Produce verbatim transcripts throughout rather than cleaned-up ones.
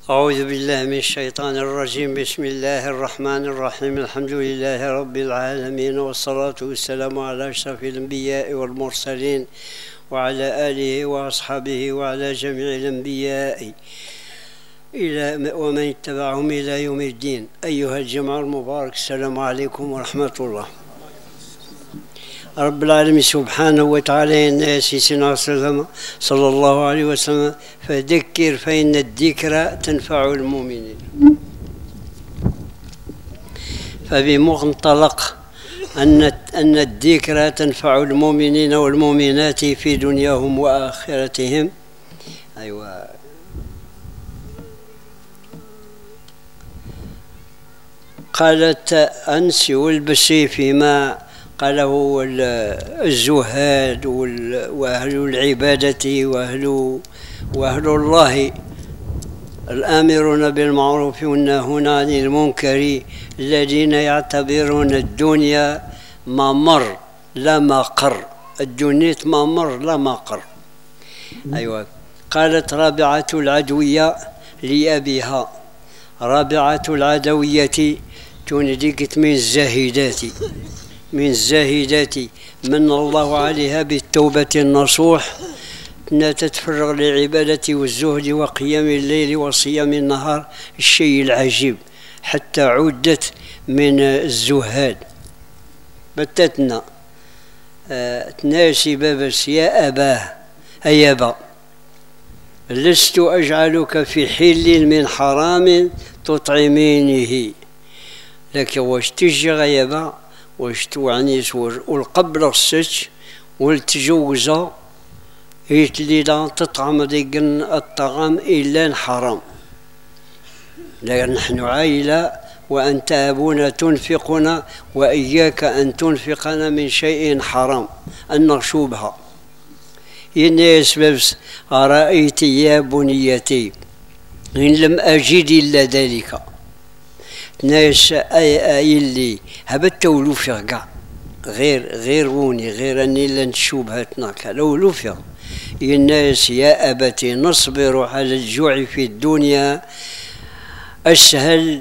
أعوذ بالله من الشيطان الرجيم. بسم الله الرحمن الرحيم. الحمد لله رب العالمين، والصلاة والسلام على أشرف الأنبياء والمرسلين وعلى آله وأصحابه وعلى جميع الأنبياء إلى ومن اتبعهم إلى يوم الدين. أيها الجماعة المبارك، السلام عليكم ورحمة الله. رب العالمين سبحانه وتعالى الناس سيدنا صلى الله عليه وسلم: فذكر فإن الذكرى تنفع المؤمنين. فبمنطلق أن أن الذكرى تنفع المؤمنين والمؤمنات في دنياهم وآخرتهم، أيوة قالت أنس والبسي فيما قاله الزهاد وأهل العبادة وأهل وأهل الله الآمرون بالمعروف والناهون عن المنكر، الذين يعتبرون الدنيا ممر لا مقر. الدنيا ممر لا مقر. أيوة. قالت رابعة العدوية لأبيها: رابعة العدوية تنديك من الزاهدات من الزاهدات من الله عليها بالتوبة النصوح، تتفرغ للعبادة والزهد وقيام الليل وصيام النهار، الشيء العجيب حتى عدت من الزهاد. بتتنا آه تناسي بابس: يا أباه أي أبا، لست أجعلك في حل من حرام تطعمينه. لك واش تجي غيابا واش توعنيس والقبل السج والتجوزة يتلي لا تطعم ديك الطعام إلا حرام، لأن نحن عائلة وأنت أبونا تنفقنا وإياك أن تنفقنا من شيء حرام أن نشوبها. الناس بس: أرأيت يا بنيتي إن لم أجد إلا ذلك. ناس أي أي اللي هبت ولوفيا كاع غير غير وني غير أني لن تشوبها تناكا لو لوفيا. الناس: يا أبتي نصبر على الجوع في الدنيا، أسهل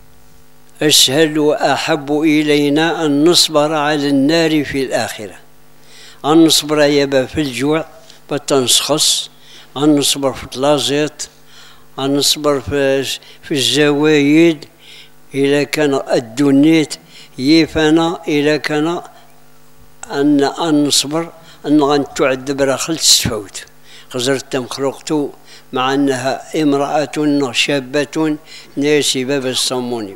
أسهل وأحب إلينا أن نصبر على النار في الآخرة. أن نصبر يابا في الجوع بتنسخص، أن نصبر في الطلازيط، أن نصبر في, في الزوايد إذا كان الدنيت يفنا، إذا كان أن أن نصبر أن غن تعذب راه خلت السفوت خزرت مخلوقته، مع أنها امرأة شابة ناسبة بالصموني.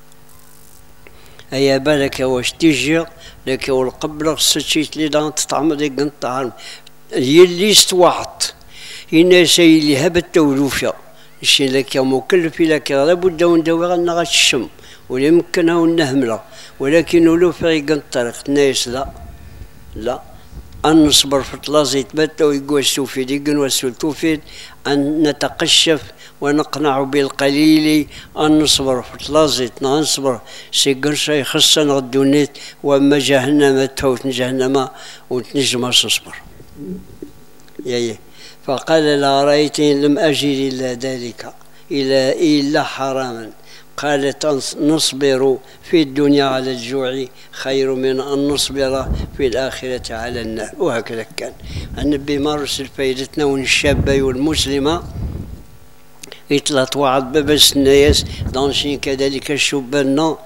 أيا بالك واش تجي لك والقبل خصك لي دان تطعم ديك الطعام يلي استوعط الناس اللي هبت ولوفيا شي لك مكلف لك لابد وندوي غنا غا الشم ولا يمكنها ونهمله، ولكن ولو في الطريق الناس لا لا أن نصبر في طلازي يتبتوا ويقوسوا في ديقن وسلتوا في أن نتقشف ونقنع بالقليل، أن نصبر في طلازي نصبر سيقن شي خصنا الدنيت، وأما جهنم تفوت جهنم وتنجم تصبر. يا فقال: لا رأيت إن لم أجد إلا ذلك إلا إلا حراما. قالت: نصبر في الدنيا على الجوع خير من أن نصبر في الآخرة على النار. وهكذا كان النبي ما رسل فايدتنا ونشابة والمسلمة يطلط وعد ببس الناس دانشين كذلك الشبان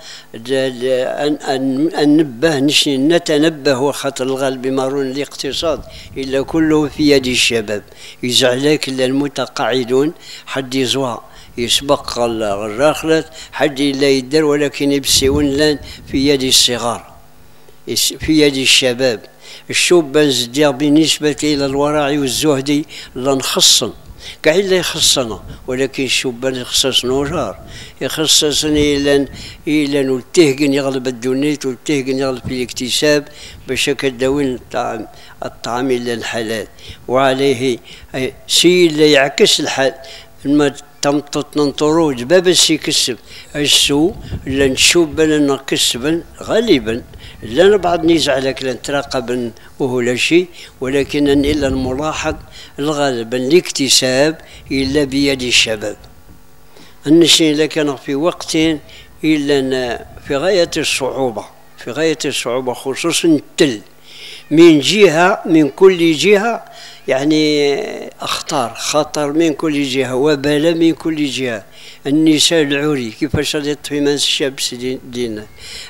أن نبه نشي نتنبه وخطر الغالب مارون الاقتصاد إلا كله في يد الشباب. يزعلك إلا المتقاعدون حد يزوى يسبق الراخلة حد لا يدر، ولكن يبسيون لان في يد الصغار في يد الشباب. الشبان زدير بالنسبة إلى الورع والزهد لا نخصن كاع إلا يخصنا، ولكن الشبان يخصصنا وجار يخصصني إلا إلا نلتهجن يغلب الدنيت والتهجن يغلب في الاكتساب باش كداوين الطعام الطعام إلا الحلال. وعليه سي لا يعكس الحال ما تمطط ننطروج بابس يكسب السوء لان نشوب لنا كسبا غالبا لا بعض نزعلك لان تراقبا وهو لا شيء، ولكن الا الملاحظ الغالب الاكتساب الا بيد الشباب. النشين لكن في وقت إلا في غاية الصعوبة، في غاية الصعوبة خصوصا التل من جهة، من كل جهة، يعني أخطار خطر من كل جهة وبلاء من كل جهة. النساء العري كيفاش غادي يطفي ماس الشاب دينا،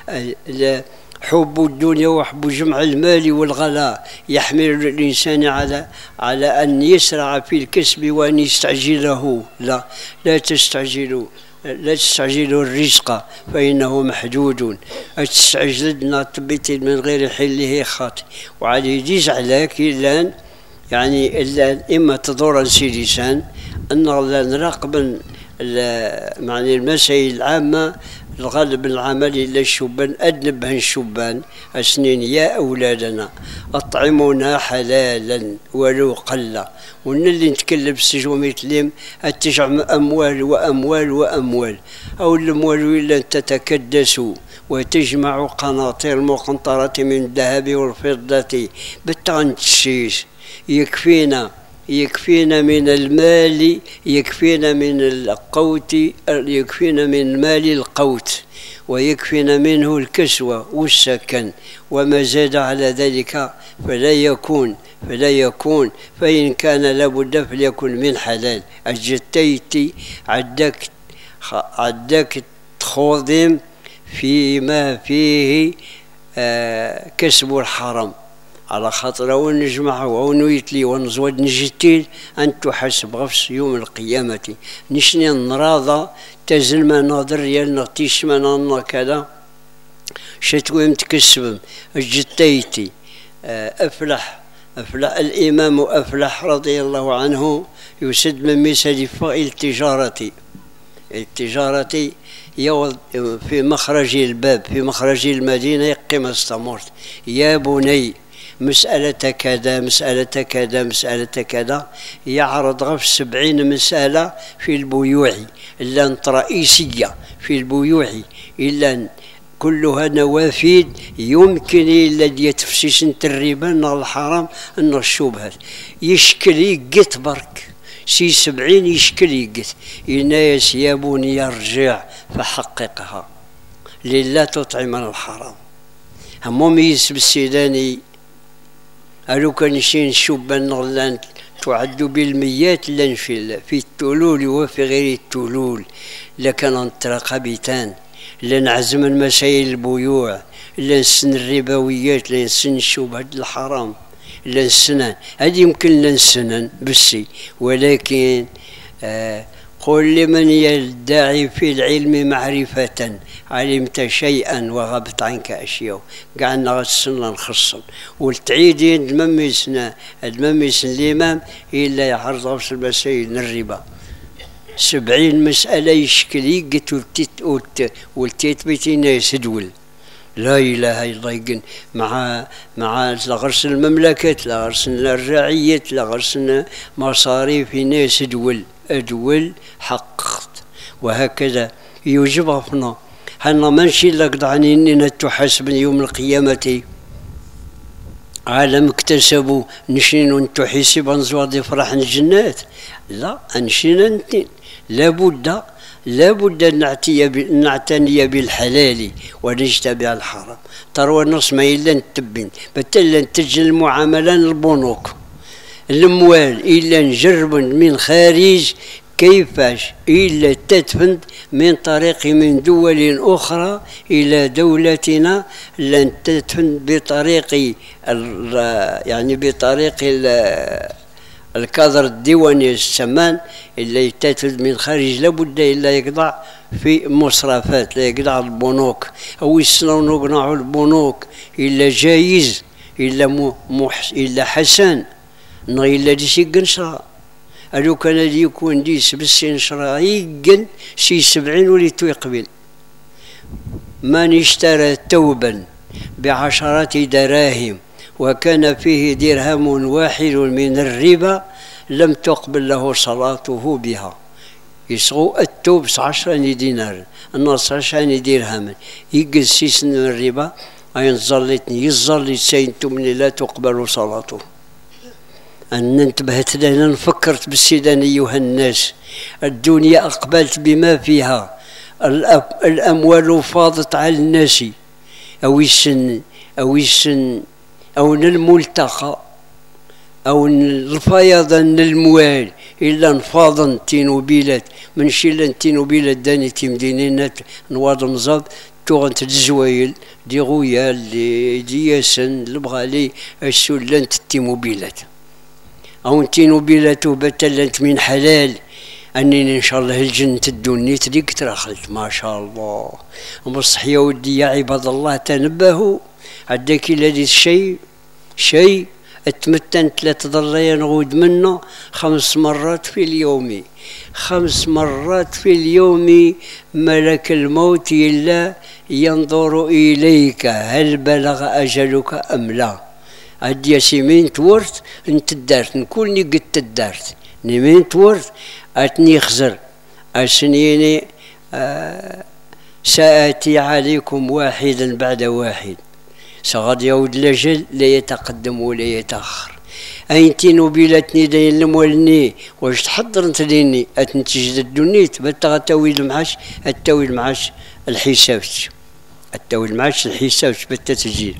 حب الدنيا وحب جمع المال والغلاء يحمل الإنسان على على أن يسرع في الكسب وأن يستعجله. لا لا تستعجلوا، لا تستعجلوا الرزق فإنه محدود. تستعجل تبيت من غير حله خاطئ وعليه يجيز عليك إلا يعني إلا إما تدور سي لسان أن نراقب معني المسائل العامة الغالب العمل إلا الشبان أدنبه الشبان أسنين يا أولادنا أطعمونا حلالا ولو قل. ونلي نتكلم بالسجون مثلهم أتجمع أموال وأموال وأموال أو الأموال إلا تتكدس وتجمع قناطير مقنطرة من الذهب والفضة بالتنشيش. يكفينا يكفينا من المال، يكفينا من القوت، يكفينا من مال القوت، ويكفينا منه الكسوة والسكن، وما زاد على ذلك فلا يكون فلا يكون فإن كان لابد فليكن من حلال. أجتيت عدك عدك تخوضم فيما فيه آه كسب الحرام، على خاطر وين نجمع ونويت لي ونزود نجتيل أن تحاسب غفص يوم القيامة. نشني نراضى تزل ما ناظر يالنا تيشمنا كذا شتوي متكسب. جتيتي أفلح أفلح الإمام أفلح رضي الله عنه يسد من مثال التجارة. التجارة في مخرج الباب في مخرج المدينة يقيم استمرت يا بني مسألة كذا مسألة كذا مسألة كذا، يعرض غف سبعين مسألة في البيوع إلا رئيسية في البيوع إلا كلها نوافذ يمكن إلا يتفسيس انت الربا نغ الحرام أن الشبهات يشكل يقت برك سي سبعين يشكل يقت. ينايس يا بني يرجع فحققها لله تطعم الحرام. هموم يسب السيداني ألو كان شين شبان نغلان تعد بالميات لن في في التلول وفي غير التلول، لكن انطلق بيتان لن عزم المسائل البيوع لن سن الربويات لن سن الشبهة الحرام لن سنان هذه يمكن لن سنان بسي. ولكن آه قل لمن يدعي في العلم معرفة علمت شيئا وغبت عنك أشياء قعدنا غسلنا نخصم والتعيدين دمميسنا دمميسن الإمام إلا يعرض غفص المسائل الربا سبعين مسألة يشكلي قلت والتيت بيتنا يسدول لا إله إلا الله مع مع لغرس المملكة لغرس الرعية لغرس مصاريف ناس دول أدول حققت. وهكذا يوجب غفنا حنا ماشي لك ضعني إننا تحاسب يوم القيامة عالم اكتسبوا نشين تحسب نزواد فرح الجنات. لا أنشينا نتين لابد لابد أن نعتني بالحلال ونجتنب الحرام. تروى النص ما إلا نتبين بتلا نتج المعاملة البنوك الأموال إلا نجرب من خارج كيفاش إلا تدفند من طريق من دول أخرى إلى دولتنا لن تدفند بطريق يعني بطريق الكادر الديواني السمان اللي يتاتل من خارج لابد إلا يقضع في مصرفات لا يقضع البنوك أو يسنو نقنعوا البنوك إلا جايز إلا محس إلا حسن إلا دي سي قنشرة. ألو كان دي يكون ديس بسي نشرة يقن سي سبعين وليتو يقبل. من اشترى توبا بعشرات دراهم وكان فيه درهم واحد من الربا لم تقبل له صلاته بها. يسغو التوب عشرة دينار النص عشرة درهم يقل سيس من الربا أين ظلتني يظل سينتم لا تقبل صلاته. أن انتبهت لنا فكرت بالسيدان أيها الناس. الدنيا أقبلت بما فيها، الأموال فاضت على الناس، أو السن أو السن أو الملتقى أو الفيضان الموال إلا نفاضن تينوبيلات من شيلان تينوبيلات داني تيمدينينات نواض مزاد توغنت الزوايل دي غويال دي دياسن البغالي السلانت التيموبيلات أو تينوبيلات وبتلنت من حلال أنني إن شاء الله الجنة الدنيت ديك ترخلت ما شاء الله. بصح يا ودي يا عباد الله تنبهوا عداك الذي الشيء شيء اتمتنت لا تضرين غود منه خمس مرات في اليوم، خمس مرات في اليوم ملك الموت إلا ينظر إليك هل بلغ أجلك أم لا. عد يا سيمين تورت انت الدارت نكوني قد الدارت نمين تورت أتني خزر أسنيني آه سآتي عليكم واحدا بعد واحد سغاد يود الأجل لا يتقدم ولا يتأخر. أينتي نوبيلتني داين المولني واش تحضر انت ديني أتنتجد الدنيت بتغتوي المعاش التوي المعاش الحساب التوي المعاش الحساب بالتسجيل.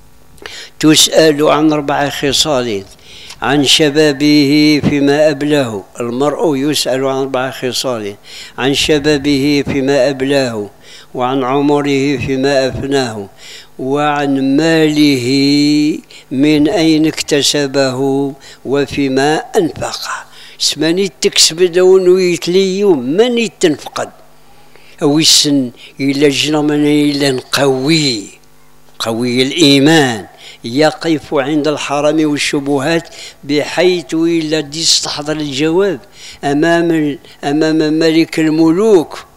تسأل عن أربع خصال عن شبابه فيما أبلاه، المرء يسأل عن أربع خصال عن شبابه فيما أبلاه وعن عمره فيما أفناه وعن ماله من أين اكتسبه وفيما أنفقه. سماني تكسب دون ويتليو من تنفقد أو السن إلى جنا من إلى قوي قوي الإيمان يقف عند الحرم والشبهات بحيث إلا يستحضر الجواب أمام أمام ملك الملوك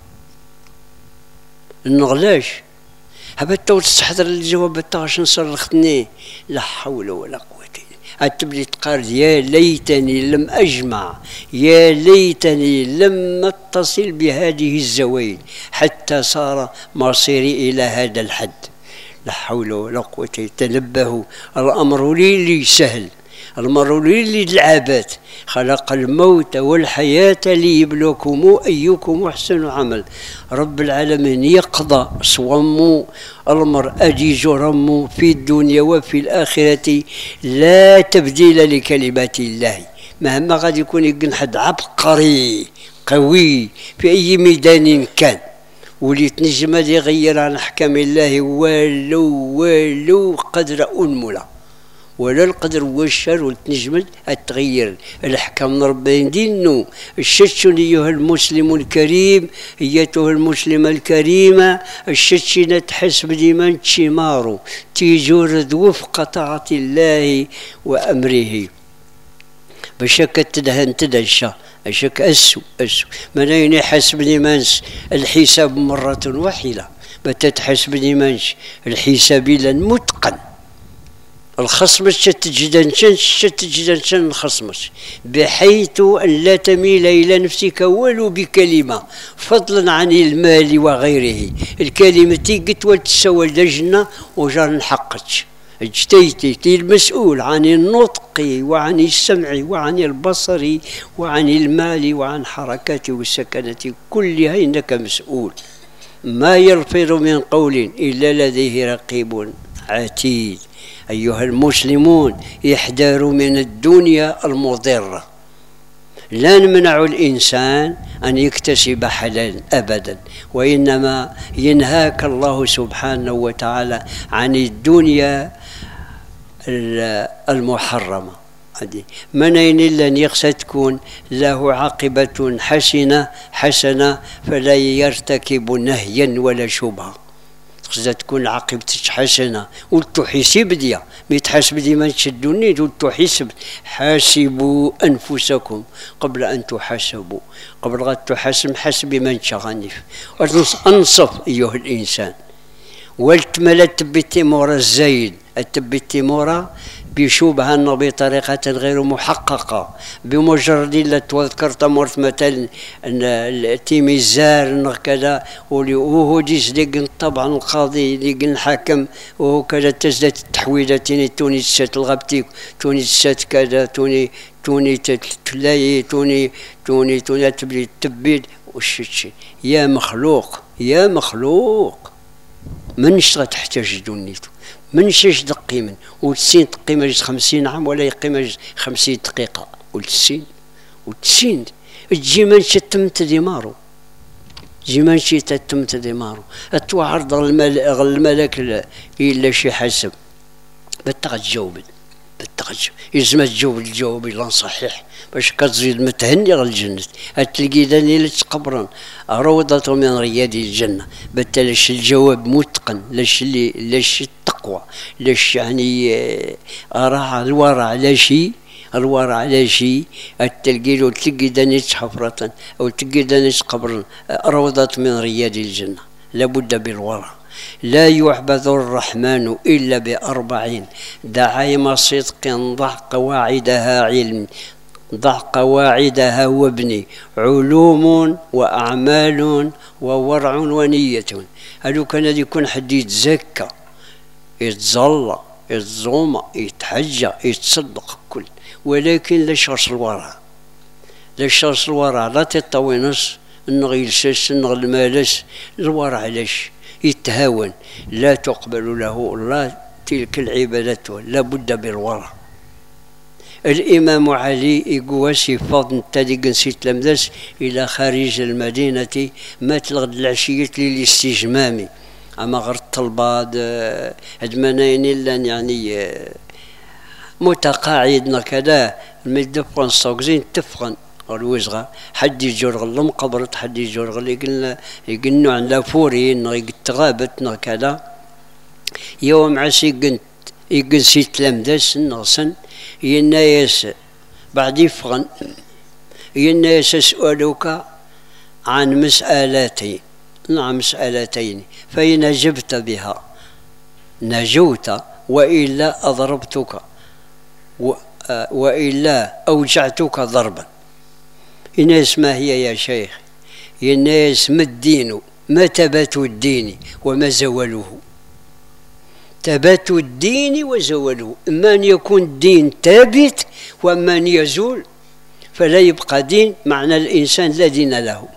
النغلاش هبت تستحضر الجواب تاش نصرختني لا حول ولا قوة إلا أتبلي تقال يا ليتني لم أجمع يا ليتني لم أتصل بهذه الزوايد حتى صار مصيري إلى هذا الحد. لا حول ولا قوة. تنبهوا الأمر لي سهل، الأمر لي العبات خلق الموت والحياة ليبلوكم أيكم أحسن عمل. رب العالمين يقضى صوموا الأمر أجي جرموا في الدنيا وفي الآخرة لا تبديل لكلمات الله. مهما غادي يكون يكون حد عبقري قوي في أي ميدان كان ولي تنجم يغير عن أحكام الله والو والو قدر أنملة ولا القدر والشر والتنجمد التغير الأحكام ربين دينو. الشتشن أيها المسلم الكريم أيتها المسلمة الكريمة الشتشنة تحسب ديما تشمارو تيجورد وفق طاعة الله وأمره بشك تدهن تدهشا أشك أسو أسو منين حسبني منس الحساب مرة واحدة بتتحسبني منش الحساب إلى متقن الخصم شتجدنشن شتجدنشن الخصمش بحيث أن لا تميل إلى نفسك ولو بكلمة فضلا عن المال وغيره. الكلمة تيقت وتسوى لجنة وجار نحقج اجتيتي المسؤول عن النطق وعن السمع وعن البصر وعن المال وعن حركات والسكنة كلها إنك مسؤول. ما يلفظ من قول إلا لديه رقيب عتيد. أيها المسلمون احذروا من الدنيا المضرة. لا نمنع الإنسان أن يكتسب حلالا أبدا، وإنما ينهاك الله سبحانه وتعالى عن الدنيا المحرمة. من أين إلا يخشى تكون له عاقبة حسنة حسنة فلا يرتكب نهيا ولا شبهة. خصها تكون عاقبتك حسنة وتحسب ديا ميتحاسب ديما تشدوني وتحسب. حاسبوا أنفسكم قبل أن تحاسبوا، قبل غد تحاسب حسب من شغنف أنصف أيها الإنسان. والتملت بالتمورة الزايد التب التمورة بشبهة بطريقة غير محققة بمجرد لا تذكرت مرت مثلا التيميزار كذا وهو ديس ديك طبعا القاضي ديك الحاكم وهو كذا تزداد التحويلات توني سات الغبتيك توني سات كذا توني توني تلاي توني توني توني تبلي تبيد وشتشي يا مخلوق يا مخلوق منش غتحتاج دونيتو منش دقيمن وتسين تقيمة خمسين عام ولا يقيمة خمسين دقيقة وتسين وتسين تجي منش تمت ديمارو تجي منش تمت ديمارو اتوعرض الملك إلا شي حسب بتغتجاوب بتغتجاوب يزم تجاوب الجواب إلا صحيح باش كتزيد متهني غير الجنة هتلقي داني لتقبرن روضة من رياض الجنة بتلاش الجواب متقن لاش اللي لاش التقوى لاش يعني راح الورع لا شيء الورع لا شيء هتلقي له تلقي داني حفرة أو تلقي داني قبرن روضة من رياض الجنة لابد بالورع لا يعبد الرحمن إلا بأربعين دعايم صدق ضع قواعدها علم ضع قواعدها وابني علوم وأعمال وورع ونية. هلو كان يكون حد يتزكى يتظلى يتزوم يتحجى يتصدق كل ولكن لا شرط الورع لا شرط الورع لا تطوينس النغيلسس النغلمالس الورع علاش يتهاون لا تقبل له الله تلك العبادات لا بد بالورع. الإمام علي يقوى صفات نتالي نسيت لمدس إلى خارج المدينة مات لغد العشية للاستجمام أما غير الطلبات هدمانين إلا يعني متقاعدنا كذا المدفن صوغزين تفغن الوزغة حد يجرغ لهم قبرت حد يجرغ اللي قلنا يقلنا عن لافورين يتغابتنا كذا يوم عسي قنت يقن سيت لمدس النغسن ينايس بعد يفغن ينايس يسألوك عن مسألتين نعم مسألتين فإن أجبت بها نجوت وإلا أضربتك وإلا أوجعتك ضربا. الناس ما هي يا شيخ؟ الناس ما الدين ما تبات الدين وما زوله تبات الدين وزوله إما أن يكون الدين ثابت وأما أن يزول فلا يبقى دين معنى الإنسان لا دين له.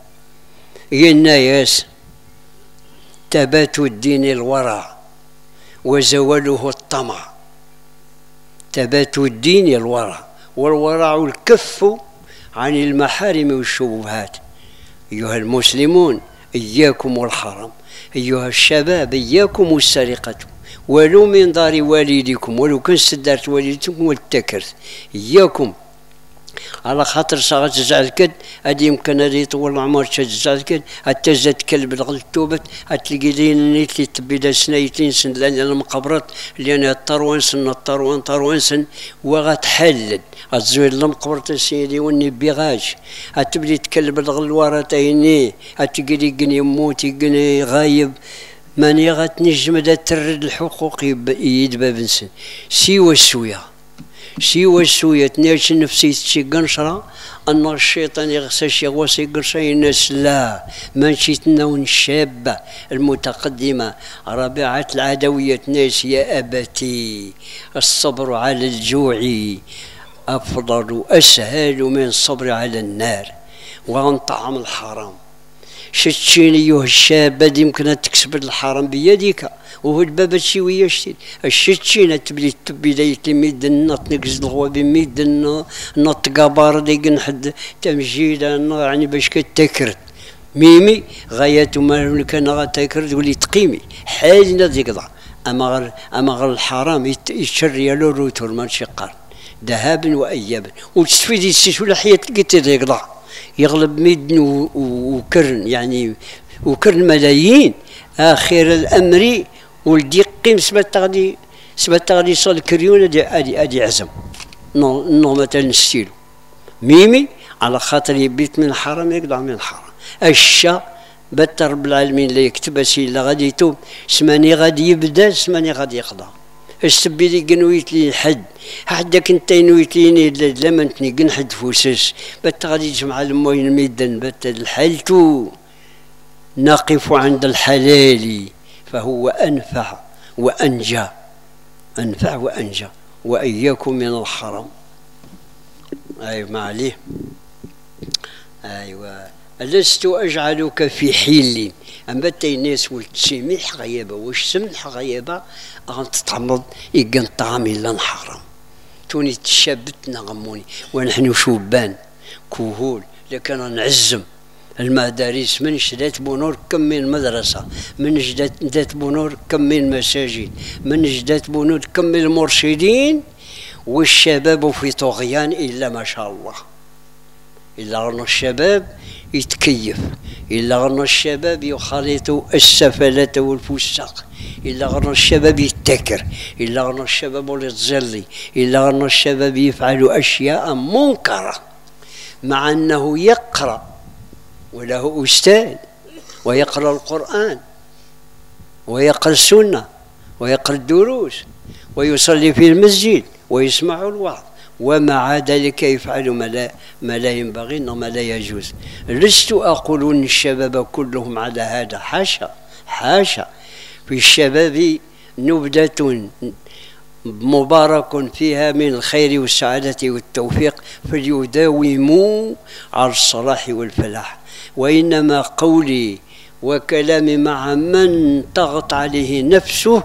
الناس تبات الدين الورع وزوله الطمع تبات الدين الورع والورع الكف عن المحارم والشبهات. أيها المسلمون إياكم والحرام أيها الشباب إياكم السرقة ولو من دار والدكم ولو كان سدارت والدتكم والتكرت إياكم على خاطر صاغ تزعل كد هادي يمكن هادي يطول العمر تزعل كد حتى زاد كلب الغل توبت هتلقي لين نيت لي تبدا سنيتين سن لان المقبرات لان الطروان سن الطروان طروان سن وغتحلل غتزوير المقبرة سيدي وني بيغاش هتبدي تكلب الغل ورا تايني هتلقي قني يموت قني غايب ماني غتنجم دا ترد الحقوق يدبا بنسن سيوا السويه سيوا السويه تناش نفسي تشي قنشرة أن الشيطان يغسش يغوصي قرشة الناس لا منشيتنا ونشابة المتقدمة رابعة العدوية ناس يا أبتي الصبر على الجوع أفضل أسهل من الصبر على النار وعن طعام الحرام. شتشين أيها الشاب يمكن تكسب الحرام بيدك وهو الباب شويه شتي الشتشين تبدي بداية ميد النط نقز الغوا بميد النط قبار ديك نحد تمجيد يعني باش كتكرت ميمي غاية ما كان غتكرت ولي تقيمي حالنا ديك ضع اما غير اما غير الحرام يشري له روتور ماشي قرن ذهابا وايابا وتستفيد السيس ولا حياه لقيت ديك ضع يغلب ميدن وكرن يعني وكرن ملايين اخر الامر ولدي قيم سبات غادي سبات غادي يصل كريون ادي ادي ادي عزم نو نو مثلا نستيلو ميمي على خاطر يبيت من الحرام يقطع من الحرام الشا بات رب العالمين لا يكتب سي لا غادي يتوب سماني غادي يبدا سماني غادي يقضى السبي لي قنويت لي حد حدك انت نويت لي لما انتني قنحد فوسس بات غادي يجمع الموين الميدان بات الحالتو نقف عند الحلال فهو أنفع وأنجى أنفع وأنجى وإياكم من الحرام. أيوة ما عليه. أيوة لست أجعلك في حل أما الناس والتسميح غيابة واش سمح غيابة غنتطعمض يقن الطعام إلا نحرم توني تشابتنا غموني ونحن شوبان كهول لكن نعزم المدارس من جدات بنور كم من مدرسة من جدات بنور كم من مساجد من جدات بنور كم من المرشدين والشباب في طغيان إلا ما شاء الله إلا أن الشباب يتكيف إلا أن الشباب يخالط السفلة والفساق إلا أن الشباب يتكر إلا أن الشباب يتزلي إلا أن الشباب يفعل أشياء منكرة مع أنه يقرأ وله أستاذ ويقرأ القرآن ويقرأ السنة ويقرأ الدروس ويصلي في المسجد ويسمع الوعظ ومع ذلك يفعل ما لا, ما لا ينبغي وما لا يجوز. لست أقول أن الشباب كلهم على هذا حاشا حاشا في الشباب نبذة مبارك فيها من الخير والسعادة والتوفيق فليداوموا على الصلاح والفلاح. وإنما قولي وكلامي مع من طغت عليه نفسه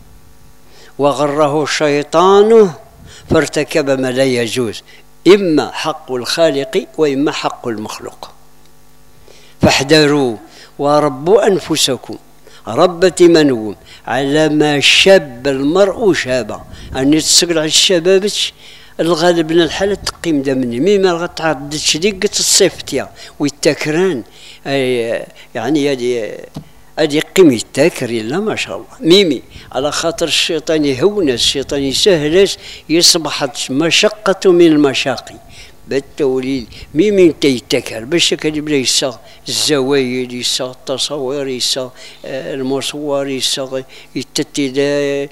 وغره شيطانه فارتكب ما لا يجوز إما حق الخالق وإما حق المخلوق. فاحذروا وربوا أنفسكم ربة منوم على ما شاب المرء شابا أن يتسقل على الشباب الغالب من الحالة تقيم دمني مما غتعرض تشديق الصيفتيا ويتكران يعني هذه هذه قيم يتاكر إلا ما شاء الله ميمي على خاطر الشيطان يهون الشيطان يسهلس يصبحت مشقة من المشاقي بالتوليد ميمي انت يتكر باش كان بلا يسا الزوايد يسا التصاوير يسا المصور يسا يتتدا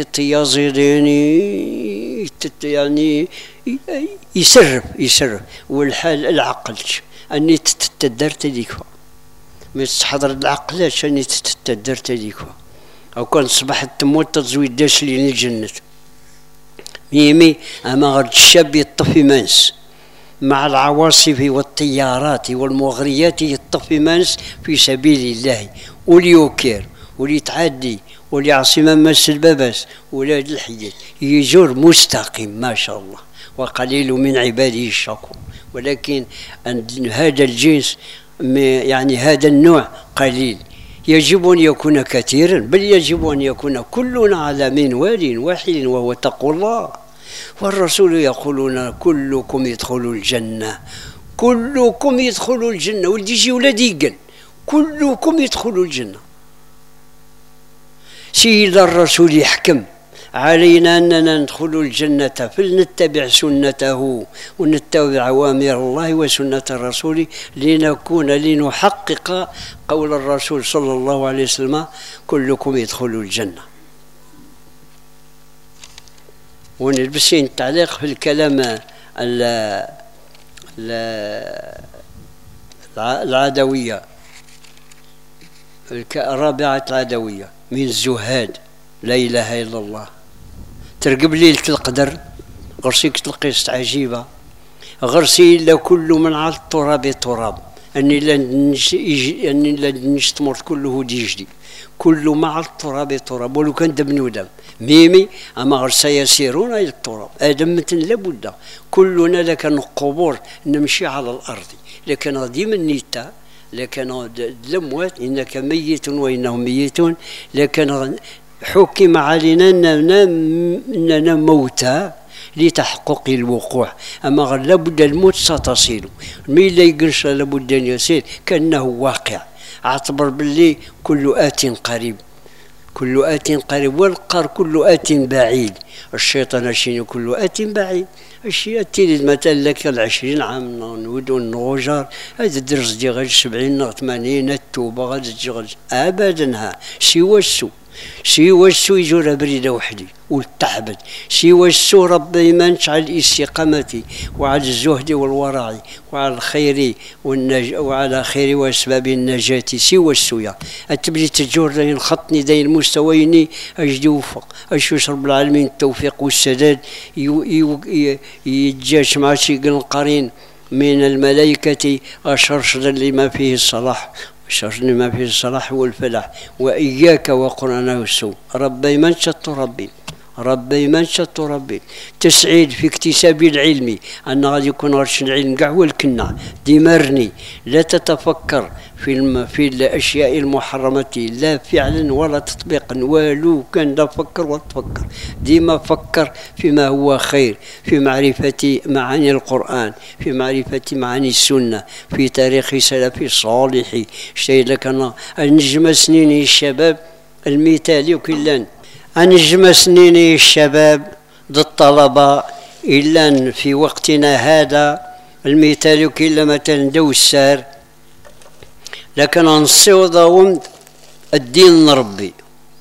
يتتيازيدين يعني يسرف يسرف والحال العقل اني تتدر تديكوا ما تحضر العقل عشان تتدر تديكوا او كان صبحت تموت تزويد داش لي الجنة ميمي اما غير الشاب يطفي مانس مع العواصف والطيارات والمغريات يطفي مانس في سبيل الله وليوكير وليتعدي وليعصي مس الباباس ولاد الحيات يجور مستقيم ما شاء الله وقليل من عباده الشكور. ولكن هذا الجنس يعني هذا النوع قليل يجب أن يكون كثيرا بل يجب أن يكون كلنا على منوال واحد وهو تقوى الله. والرسول يقولون كلكم يدخل الجنة كلكم يدخل الجنة ولدي يجي ولدي يقل كلكم يدخل الجنة. سيد الرسول يحكم علينا أننا ندخل الجنة فلنتبع سنته ونتبع أوامر الله وسنة الرسول لنكون لنحقق قول الرسول صلى الله عليه وسلم كلكم يدخل الجنة. ونلبسين التعليق في الكلام العدوية الرابعة العدوية من الزهاد لا إله إلا الله ترقب ليلة القدر غرسيك تلقيست عجيبة غرسي إلا كل من على التراب تراب أني لا أني لا نشتمر كله ديجدي كل مع التراب تراب ولو كان دم ودم ميمي أما غرسا يسيرون إلى التراب آدم متن لابد كلنا لكن قبور نمشي على الأرض لكن غادي من نيتا لكن الأموات إنك ميت وإنهم ميتون لكن حكم علينا أننا موتى لتحقق الوقوع أما غير لابد الموت ستصل مين لا يقنش لابد أن يصير كأنه واقع اعتبر باللي كل آت قريب كل آت قريب والقر كل آت بعيد الشيطان الشين كل آت بعيد الشيء التالي مثلا لك العشرين عام نود النغجر هذا الدرس دي غير سبعين ثمانين التوبة غير ابدا سوى السوء سيوا السو يجور بريدة وحدي والتعبد سيوا السو ربي منش على الاستقامة وعلى الزهد والورع وعلى الخير والنج وعلى خير واسباب النجاة سوى السويا التبلي تجور لين خطني داين المستويين اجدي وفق اشوش رب العالمين التوفيق والسداد يتجاش مع شي قرين من الملائكة أشرشد لما فيه الصلاح أشرشد لما فيه الصلاح والفلاح وإياك وقرآن السوء ربي من شط ربي ربي من شط ربي تسعيد في اكتساب العلم أن غادي يكون غرش العلم كاع هو الكنع دمرني لا تتفكر في الم... في الأشياء المحرمة لا فعلا ولا تطبيقا والو كان لا فكر ولا تفكر ديما فكر فيما هو خير في معرفة معاني القرآن في معرفة معاني السنة في تاريخ سلف الصالح شيء لك أنا النجم سنين الشباب المثالي وكلان أنجم سنين الشباب ضد الطلبة إلا في وقتنا هذا المثال كلا مثلا دو السار لكن نصيو ضاوند الدين نربي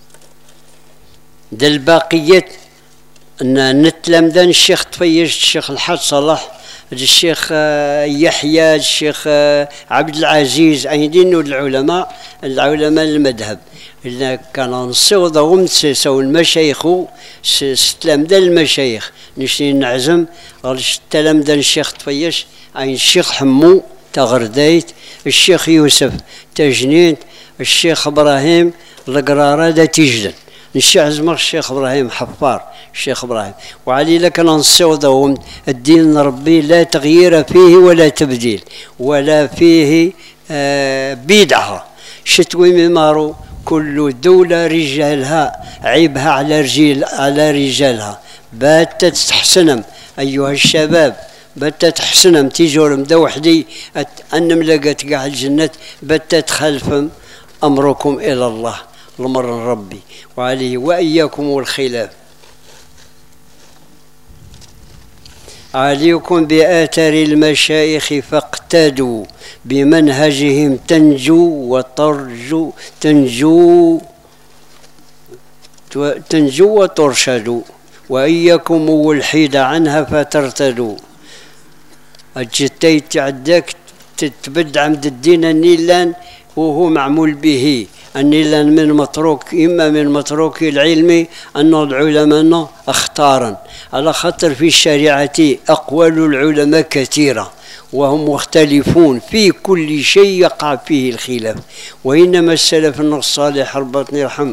دا الباقيات نتلم دا الشيخ طفيش الشيخ الحاج صلاح الشيخ يحيى الشيخ عبد العزيز أيدين العلماء العلماء المذهب إذا كان نصيو ضاوند سيساو المشايخ ستلم دا المشايخ نشتي نعزم التلم دا الشيخ طفيش أي الشيخ حمو تغرديت الشيخ يوسف تجنيد الشيخ إبراهيم القرارة دا تجدن نشعزم الشيخ إبراهيم حفار الشيخ إبراهيم وعلي لك ننصوضهم الدين ربي لا تغيير فيه ولا تبديل ولا فيه آه بدعة شتوي ممارو كل دولة رجالها عيبها على رجال على رجالها باتت تحسنم أيها الشباب باتت تحسنم تيجورم دا وحدي أن ملقت قاع الجنة باتت خلفهم أمركم إلى الله المر ربي وعليه وإياكم والخلاف عليكم بآثار المشايخ فاقتدوا بمنهجهم تنجو وترجو تنجو تنجو وترشدوا وإياكم والحيد عنها فترتدوا الجتي تعداك تتبد عمد الدين النيلان وهو معمول به النيلان من متروك إما من متروك العلم أن العلماء اختارا على خاطر في الشريعة أقوال العلماء كثيرة وهم مختلفون في كل شيء يقع فيه الخلاف وإنما السلف الصالح ربنا يرحم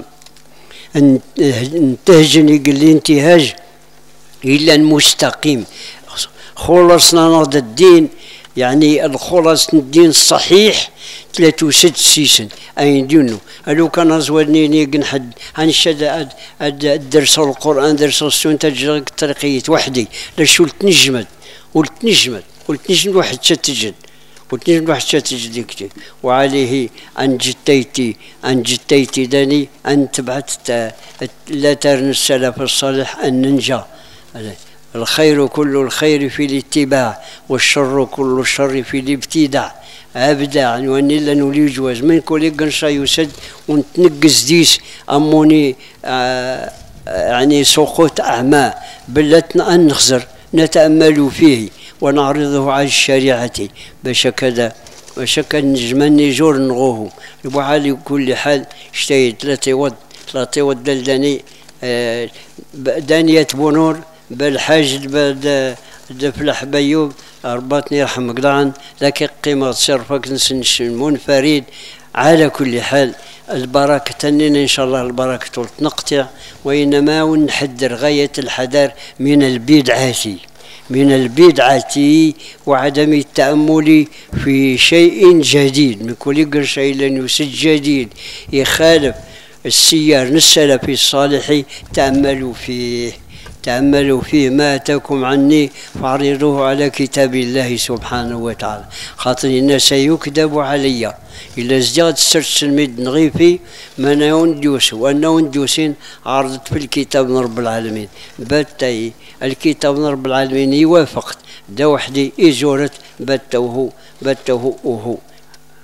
انتهجني قال لي انتهاج إلا المستقيم خلصنا نهض الدين يعني الخلص الدين الصحيح ثلاثة وست سيسن أين دينو ألو كان زودني نيجن حد هنشد درس القرآن درس السنة تجرق طريقية وحدي لشو تنجمد ولتنجمد ولتنجمد واحد شتجد ولتنجمد واحد شتجد كتير وعليه أن جتيتي أن جتيتي داني أن تبعت لا ترن السلف الصالح أن ننجا الخير كل الخير في الاتباع والشر كل الشر في الابتداع ابداع واني لا نولي جواز من كل قنشا يسد ونتنقز ديس اموني آه يعني سقوط اعمى بلتنا ان نخزر نتامل فيه ونعرضه على الشريعه باش كذا باش كان نجمني جور نغوه وعلى كل حال اشتيت لا تيود لا تيود دلداني آه دانية بونور بالحاج بعد دفلح بيوب رباطني يرحمك دعان لكن قيمة صرفك نسنش منفرد على كل حال البركة تنين إن شاء الله البركة تنقطع وإنما ونحذر غاية الحذر من البدعة من البدعة وعدم التأمل في شيء جديد من كل شيء لن يسد جديد يخالف السيار السلف الصالح تأملوا فيه تأملوا فيه ما أتاكم عني فاعرضوه على كتاب الله سبحانه وتعالى خاطر الناس يكذب علي إلا ازداد سرس الميد نغيفي ما نوندوس وأنا وندوسين عرضت في الكتاب من رب العالمين باتي الكتاب من رب العالمين يوافقت دا وحدي إزورت باتوه باتوه وهو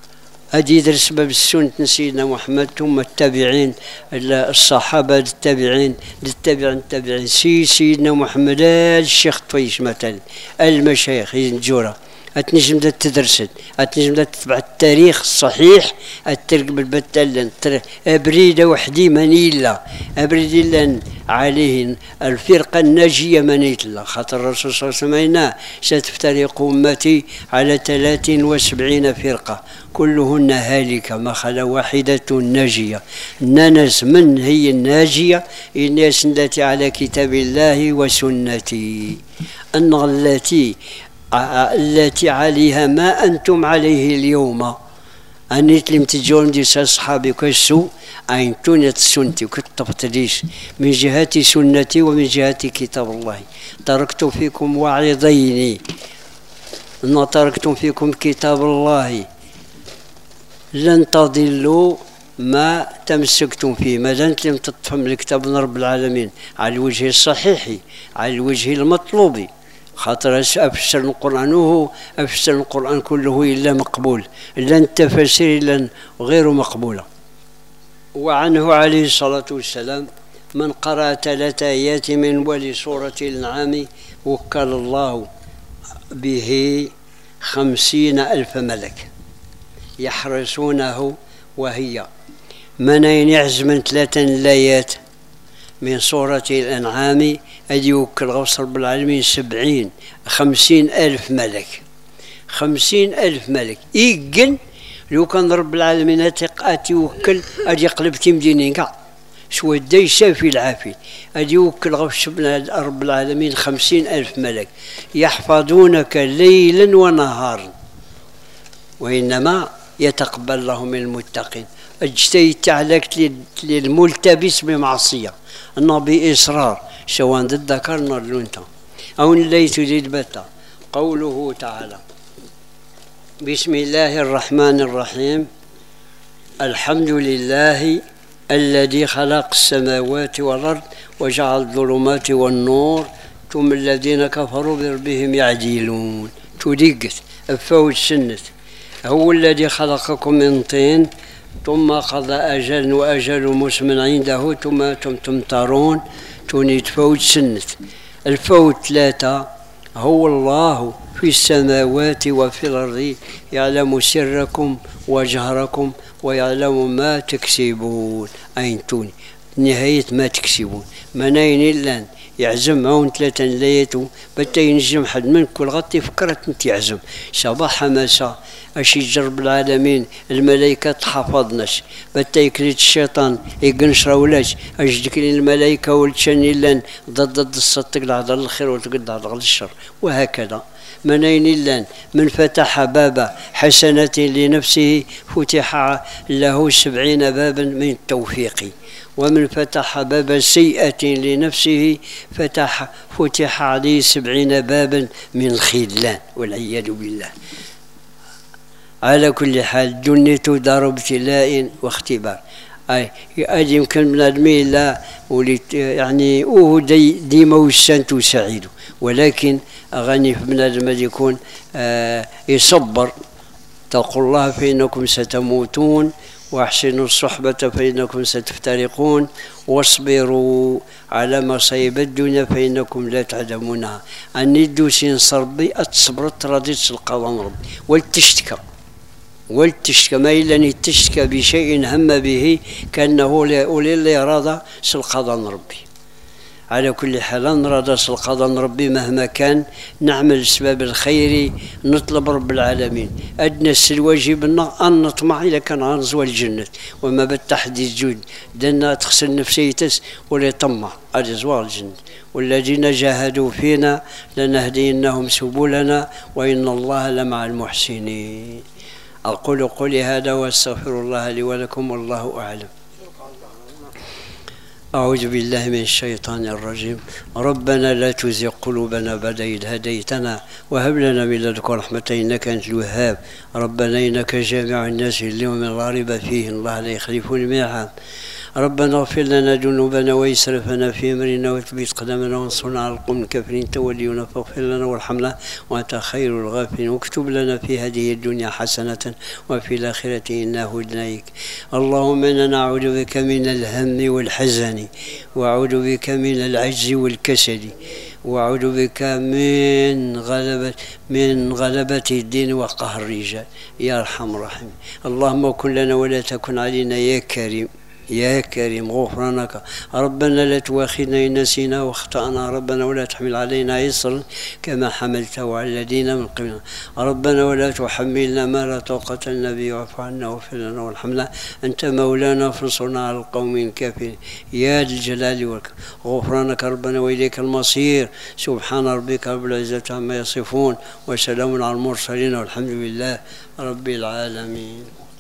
هذه يدرس باب السنة سيدنا محمد، ثم التابعين الصحابة التابعين للتابعين التابعين سي سيدنا محمد الشيخ طويش مثلا المشايخ ينجورا أتنجم دا تدرست أتنجم دا تتبع التاريخ الصحيح الترقب البتلن أبريد وحدي منيلا أبريد لن عليه الفرقة الناجية منيلا خاطر الرسول صلى الله عليه وسلم ستفترق أمتي على ثلاث وسبعين فرقة كلهن هالكة ما خلا واحدة ناجية. الناس من هي الناجية؟ الناس التي على كتاب الله وسنتي أن التي التي عليها ما أنتم عليه اليوم. أنيت لم تجون دي أصحابي كسو أين تونت سنتي وكتبت ليش من جهة سنتي ومن جهة كتاب الله. تركت فيكم واعظين إن تركتم فيكم كتاب الله لن تضلوا ما تمسكتم فيه ما دمت لم تفهم الكتاب من رب العالمين على الوجه الصحيح على الوجه المطلوب. خاطر أفسر القرآن وهو أفسر القرآن كله إلا مقبول لن تفسير إلا غير مقبولة. وعنه عليه الصلاة والسلام من قرأ ثلاث آيات من أول سورة الأنعام وكل الله به خمسين ألف ملك يحرسونه. وهي منين يعز من ثلاثة الآيات من سورة الأنعام أدي يوكل غوص رب العالمين سبعين خمسين ألف ملك خمسين ألف ملك إيقن لو كان رب العالمين أتي يوكل أدي يقلب تمدينين كاع شوى داي شافي العافي أدي يوكل غوص رب العالمين خمسين ألف ملك يحفظونك ليلا ونهارا وإنما يتقبل الله من المتقين. اجتهدت عليك للملتبس بمعصية أنه بإصرار سواء ضد ذكرنا الأنثى أو اللي تريد بتا. قوله تعالى بسم الله الرحمن الرحيم الحمد لله الذي خلق السماوات والأرض وجعل الظلمات والنور ثم الذين كفروا بربهم يعدلون. تريقت أفوت سنة هو الذي خلقكم من طين ثم قضى أجل وأجل مسمى عنده ثم تمطرون توني تفوت سنة. الفوت ثلاثة هو الله في السماوات وفي الأرض يعلم سركم وجهركم ويعلم ما تكسبون. أين توني نهاية ما تكسبون منين إلا يعزم عون ثلاثة ليتو بتا ينجم حد من كل غطي فكرت انت يعزم صباح مساء اش يجرب العالمين الملائكة تحفظناش بتا يكريت الشيطان يقنشر ولاش اش ذكرين الملائكة والتشاني لان ضد ضد الصدق العضل الخير وتقد عضل الشر وهكذا. منين إلا من فتح باب حسنة لنفسه فتح له سبعين بابا من التوفيق ومن فتح باب سيئة لنفسه فتح فتح عليه سبعين بابا من خذلان والعياذ بالله. على كل حال جنيت دار ابتلاء واختبار. أي أدي يمكن بنادمي لا وليت يعني هو دي ديما وسانت سعيد ولكن أغني في بنادم يكون آه يصبر. اتقوا الله فإنكم ستموتون واحسنوا الصحبة فإنكم ستفترقون واصبروا على مصايب الدنيا فإنكم لا تعلمونها. أني دوسين صربي أتصبرت رضيت القضاء ربي ولتشتكى ولتشتكى ما إلا أن تشتكى بشيء هم به كأنه للي أراد القضاء ربي. على كل حال نراد القضاء ربي مهما كان نعمل اسباب الخير نطلب رب العالمين ادنى الواجب ان نطمع اذا كان غنزوى الجنه وما بالتحديد جود دنا تغسل نفسيتس ولا يطمع على زوال الجنه. والذين جاهدوا فينا لنهدينهم سبلنا وان الله لمع المحسنين. اقول قولي هذا واستغفر الله لي ولكم والله اعلم. أعوذ بالله من الشيطان الرجيم. ربنا لا تزغ قلوبنا بعد إذ هديتنا وهب لنا من لدنك رحمة إنك أنت الوهاب. ربنا إنك جامع الناس اليوم لا ريب فيه الله لا يخلف الميعاد. ربنا اغفر لنا ذنوبنا وإسرافنا في أمرنا وثبت قدمنا وانصرنا على القوم الكافرين. أنت ولينا فاغفر لنا وارحمنا وأنت خير الغافرين. واكتب لنا في هذه الدنيا حسنة وفي الآخرة إنا هدنا إليك. اللهم إنا نعوذ بك من الهم والحزن، وأعوذ بك من العجز والكسل، وأعوذ بك من غلبة من غلبة الدين وقهر الرجال يا أرحم الراحمين. اللهم كن لنا ولا تكن علينا يا كريم يا كريم. غفرانك ربنا لا تؤاخذنا إن نسينا واخطأنا. ربنا ولا تحمل علينا إصرا كما حملته على الذين من قبلنا. ربنا ولا تحملنا ما لا طاقة لنا به. واعف عنا واغفر لنا وارحمنا أنت مولانا فانصرنا على القوم الكافرين يا ذا الجلال والإكرام. غفرانك ربنا وإليك المصير. سبحان ربك رب العزة عما يصفون وسلام على المرسلين والحمد لله رب العالمين.